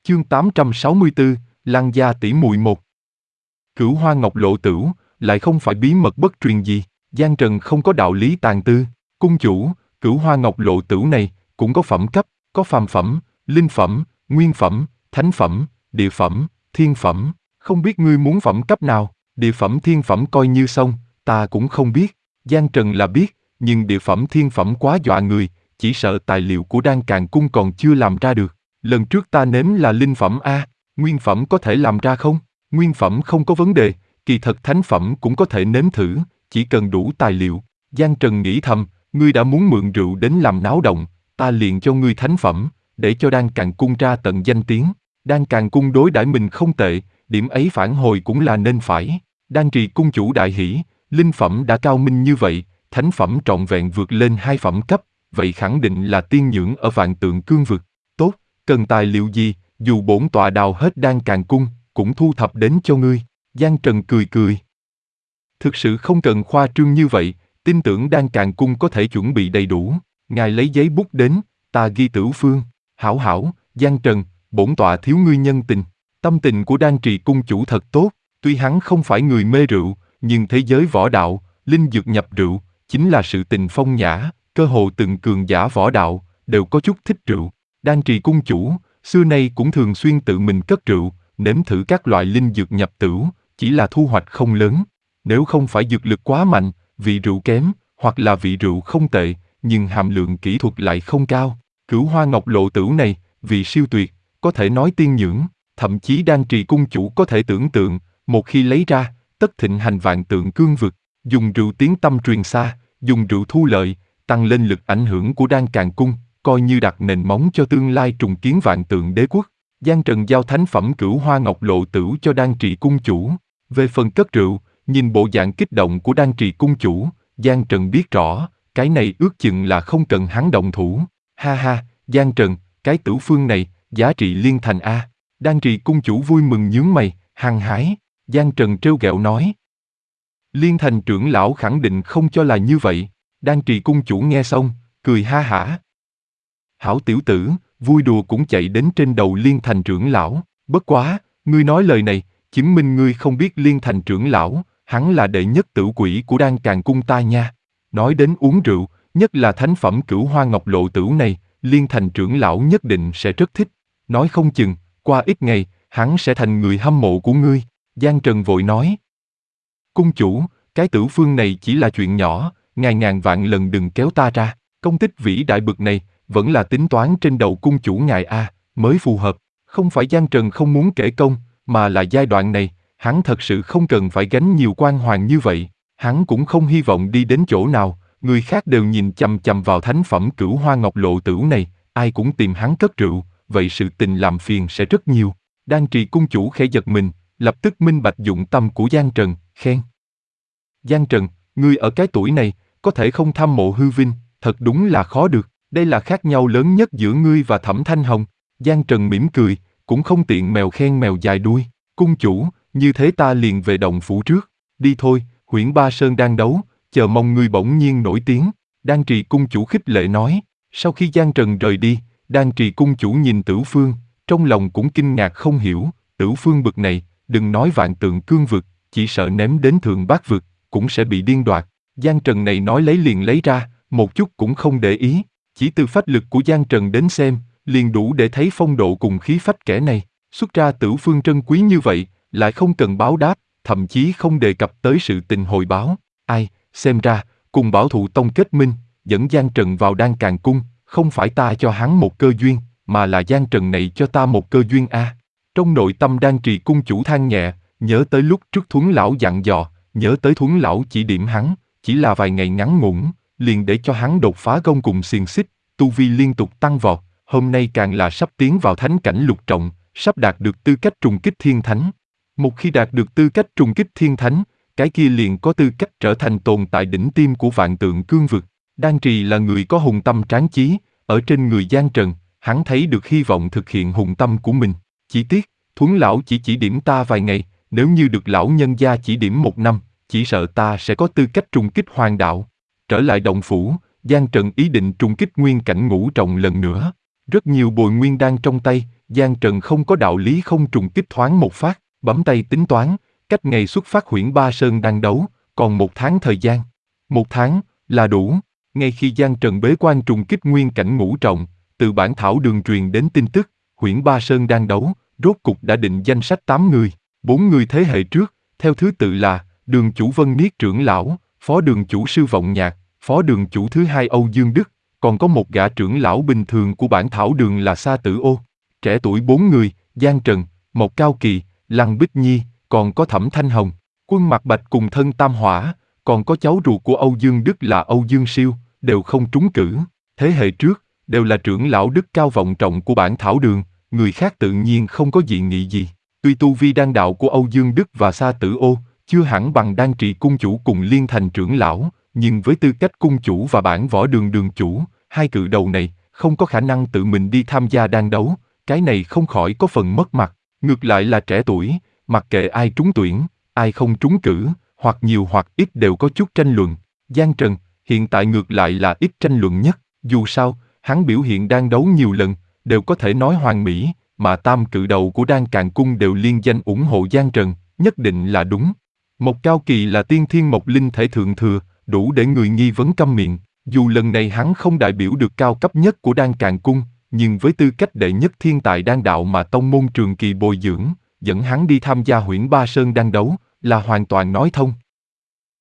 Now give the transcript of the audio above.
Chương 864, Lăng gia tỷ muội một. Cửu Hoa Ngọc Lộ Tửu, lại không phải bí mật bất truyền gì, Giang Trần không có đạo lý tàn tư. Cung chủ, Cửu Hoa Ngọc Lộ Tửu này, cũng có phẩm cấp, có phàm phẩm, linh phẩm, nguyên phẩm, thánh phẩm, địa phẩm, thiên phẩm, không biết ngươi muốn phẩm cấp nào, địa phẩm thiên phẩm coi như xong, ta cũng không biết. Giang Trần là biết, nhưng địa phẩm thiên phẩm quá dọa người, chỉ sợ tài liệu của Đan Càn Cung còn chưa làm ra được. Lần trước ta nếm là linh phẩm A, nguyên phẩm có thể làm ra không? Nguyên phẩm không có vấn đề, kỳ thật thánh phẩm cũng có thể nếm thử, chỉ cần đủ tài liệu. Giang Trần nghĩ thầm, ngươi đã muốn mượn rượu đến làm náo động, ta liền cho ngươi thánh phẩm, để cho Đan Càn Cung ra tận danh tiếng. Đan Càn Cung đối đãi mình không tệ, điểm ấy phản hồi cũng là nên phải. Đan Trì cung chủ đại hỷ, linh phẩm đã cao minh như vậy, thánh phẩm trọn vẹn vượt lên 2 phẩm cấp, vậy khẳng định là tiên nhưỡng ở Vạn Tượng Cương vực. Tốt, cần tài liệu gì, dù bổn tọa đào hết Đan Càn Cung, cũng thu thập đến cho ngươi. Giang Trần cười cười. Thực sự không cần khoa trương như vậy, tin tưởng Đan Càn Cung có thể chuẩn bị đầy đủ. Ngài lấy giấy bút đến, ta ghi Tửu Phương. Hảo hảo, Giang Trần, bổn tọa thiếu ngươi nhân tình. Tâm tình của Đan Trì cung chủ thật tốt, tuy hắn không phải người mê rượu, nhưng thế giới võ đạo, linh dược nhập rượu, chính là sự tình phong nhã, cơ hồ từng cường giả võ đạo, đều có chút thích rượu. Đan Trì cung chủ, xưa nay cũng thường xuyên tự mình cất rượu, nếm thử các loại linh dược nhập tửu, chỉ là thu hoạch không lớn. Nếu không phải dược lực quá mạnh, vị rượu kém, hoặc là vị rượu không tệ, nhưng hàm lượng kỹ thuật lại không cao. Cửu Hoa Ngọc Lộ Tửu này, vị siêu tuyệt, có thể nói tiên nhưỡng, thậm chí Đan Trì cung chủ có thể tưởng tượng, một khi lấy ra, tất thịnh hành Vạn Tượng Cương vực, dùng rượu tiếng tăm truyền xa, dùng rượu thu lợi, tăng lên lực ảnh hưởng của Đan Càn Cung, coi như đặt nền móng cho tương lai trùng kiến Vạn Tượng Đế quốc. Giang Trần giao thánh phẩm Cửu Hoa Ngọc Lộ Tửu cho Đan Trì cung chủ. Về phần cất rượu, nhìn bộ dạng kích động của Đan Trì cung chủ, Giang Trần biết rõ, cái này ước chừng là không cần hắn động thủ. Ha ha, Giang Trần, cái Tửu Phương này, giá trị liên thành A. Đan Trì cung chủ vui mừng nhướng mày, hăng hái. Giang Trần trêu ghẹo nói. Liên thành trưởng lão khẳng định không cho là như vậy. Đan Trì cung chủ nghe xong, cười ha hả. Hảo tiểu tử, vui đùa cũng chạy đến trên đầu Liên thành trưởng lão. Bất quá, ngươi nói lời này, chứng minh ngươi không biết Liên thành trưởng lão, hắn là đệ nhất tử quỷ của Đan Càn Cung ta nha. Nói đến uống rượu, nhất là thánh phẩm Cửu Hoa Ngọc Lộ Tửu này, Liên thành trưởng lão nhất định sẽ rất thích. Nói không chừng, qua ít ngày, hắn sẽ thành người hâm mộ của ngươi. Giang Trần vội nói. Cung chủ, cái Tửu Phương này chỉ là chuyện nhỏ, ngài ngàn vạn lần đừng kéo ta ra. Công tích vĩ đại bực này, vẫn là tính toán trên đầu cung chủ ngài A, mới phù hợp. Không phải Giang Trần không muốn kể công, mà là giai đoạn này, hắn thật sự không cần phải gánh nhiều quan hoàn như vậy. Hắn cũng không hy vọng đi đến chỗ nào, người khác đều nhìn chằm chằm vào thánh phẩm Cửu Hoa Ngọc Lộ Tửu này, ai cũng tìm hắn cất rượu, vậy sự tình làm phiền sẽ rất nhiều. Đan Trì cung chủ khẽ giật mình, lập tức minh bạch dụng tâm của Giang Trần, khen. Giang Trần, ngươi ở cái tuổi này, có thể không tham mộ hư vinh, thật đúng là khó được. Đây là khác nhau lớn nhất giữa ngươi và Thẩm Thanh Hồng. Giang Trần mỉm cười, cũng không tiện mèo khen mèo dài đuôi. Cung chủ, như thế ta liền về động phủ trước. Đi thôi, Huyễn Ba Sơn đang đấu, chờ mong ngươi bỗng nhiên nổi tiếng. Đan Trì cung chủ khích lệ nói. Sau khi Giang Trần rời đi, Đan Trì cung chủ nhìn Tửu Phương, trong lòng cũng kinh ngạc không hiểu. Tửu Phương bực này, đừng nói Vạn Tượng Cương vực, chỉ sợ ném đến Thượng Bát vực, cũng sẽ bị điên đoạt. Giang Trần này nói lấy liền lấy ra, một chút cũng không để ý. Chỉ từ phách lực của Giang Trần đến xem, liền đủ để thấy phong độ cùng khí phách kẻ này. Xuất ra Tửu Phương trân quý như vậy, lại không cần báo đáp, thậm chí không đề cập tới sự tình hồi báo. Ai, xem ra, cùng Bảo Thụ Tông kết minh, dẫn Giang Trần vào Đan Càn Cung, không phải ta cho hắn một cơ duyên, mà là Giang Trần này cho ta một cơ duyên a. Trong nội tâm Đan Trì cung chủ than nhẹ, nhớ tới lúc trước Thuấn lão dặn dò, nhớ tới Thuấn lão chỉ điểm hắn, chỉ là vài ngày ngắn ngủn, liền để cho hắn đột phá gông cùng xiềng xích, tu vi liên tục tăng vọt, hôm nay càng là sắp tiến vào thánh cảnh lục trọng, sắp đạt được tư cách trùng kích thiên thánh. Một khi đạt được tư cách trùng kích thiên thánh, cái kia liền có tư cách trở thành tồn tại đỉnh tiêm của Vạn Tượng Cương vực. Đan Trì là người có hùng tâm tráng chí, ở trên người Giang Trần, hắn thấy được hy vọng thực hiện hùng tâm của mình. Chỉ tiếc, Thuấn lão chỉ điểm ta vài ngày, nếu như được lão nhân gia chỉ điểm 1 năm, chỉ sợ ta sẽ có tư cách trùng kích hoàng đạo. Trở lại động phủ, Giang Trần ý định trùng kích nguyên cảnh ngũ trọng lần nữa. Rất nhiều bồi nguyên đan trong tay, Giang Trần không có đạo lý không trùng kích thoáng một phát, bấm tay tính toán, cách ngày xuất phát Huyễn Ba Sơn đang đấu, còn 1 tháng thời gian. 1 tháng, là đủ. Ngay khi Giang Trần bế quan trùng kích nguyên cảnh ngũ trọng, từ bản thảo đường truyền đến tin tức, Huyễn Ba Sơn đang đấu, rốt cục đã định danh sách 8 người, 4 người thế hệ trước, theo thứ tự là Đường chủ Vân Niết trưởng lão, Phó đường chủ Sư Vọng Nhạc, Phó đường chủ thứ hai Âu Dương Đức, còn có một gã trưởng lão bình thường của bản thảo đường là Sa Tử Ô. Trẻ tuổi 4 người, Giang Trần, Mộc Cao Kỳ, Lăng Bích Nhi, còn có Thẩm Thanh Hồng, Quân Mặc Bạch cùng Thân Tam Hỏa, còn có cháu ruột của Âu Dương Đức là Âu Dương Siêu, đều không trúng cử. Thế hệ trước, đều là trưởng lão đức cao vọng trọng của bản thảo đường, người khác tự nhiên không có dị nghị gì. Tuy tu vi đan đạo của Âu Dương Đức và Sa Tử Ô chưa hẳn bằng đan trị cung chủ cùng Liên Thành trưởng lão, nhưng với tư cách cung chủ và bản võ đường đường chủ, hai cự đầu này không có khả năng tự mình đi tham gia đan đấu, cái này không khỏi có phần mất mặt. Ngược lại là trẻ tuổi, mặc kệ ai trúng tuyển, ai không trúng cử, hoặc nhiều hoặc ít đều có chút tranh luận. Giang Trần, hiện tại ngược lại là ít tranh luận nhất, dù sao, hắn biểu hiện đan đấu nhiều lần, đều có thể nói hoàn mỹ, mà tam cự đầu của Đan Càn Cung đều liên danh ủng hộ Giang Trần, nhất định là đúng. Mộc Cao Kỳ là tiên thiên mộc linh thể thượng thừa, đủ để người nghi vấn câm miệng, dù lần này hắn không đại biểu được cao cấp nhất của Đan Càn Cung, nhưng với tư cách đệ nhất thiên tài đan đạo mà tông môn trường kỳ bồi dưỡng, dẫn hắn đi tham gia Huyễn Ba Sơn đan đấu, là hoàn toàn nói thông.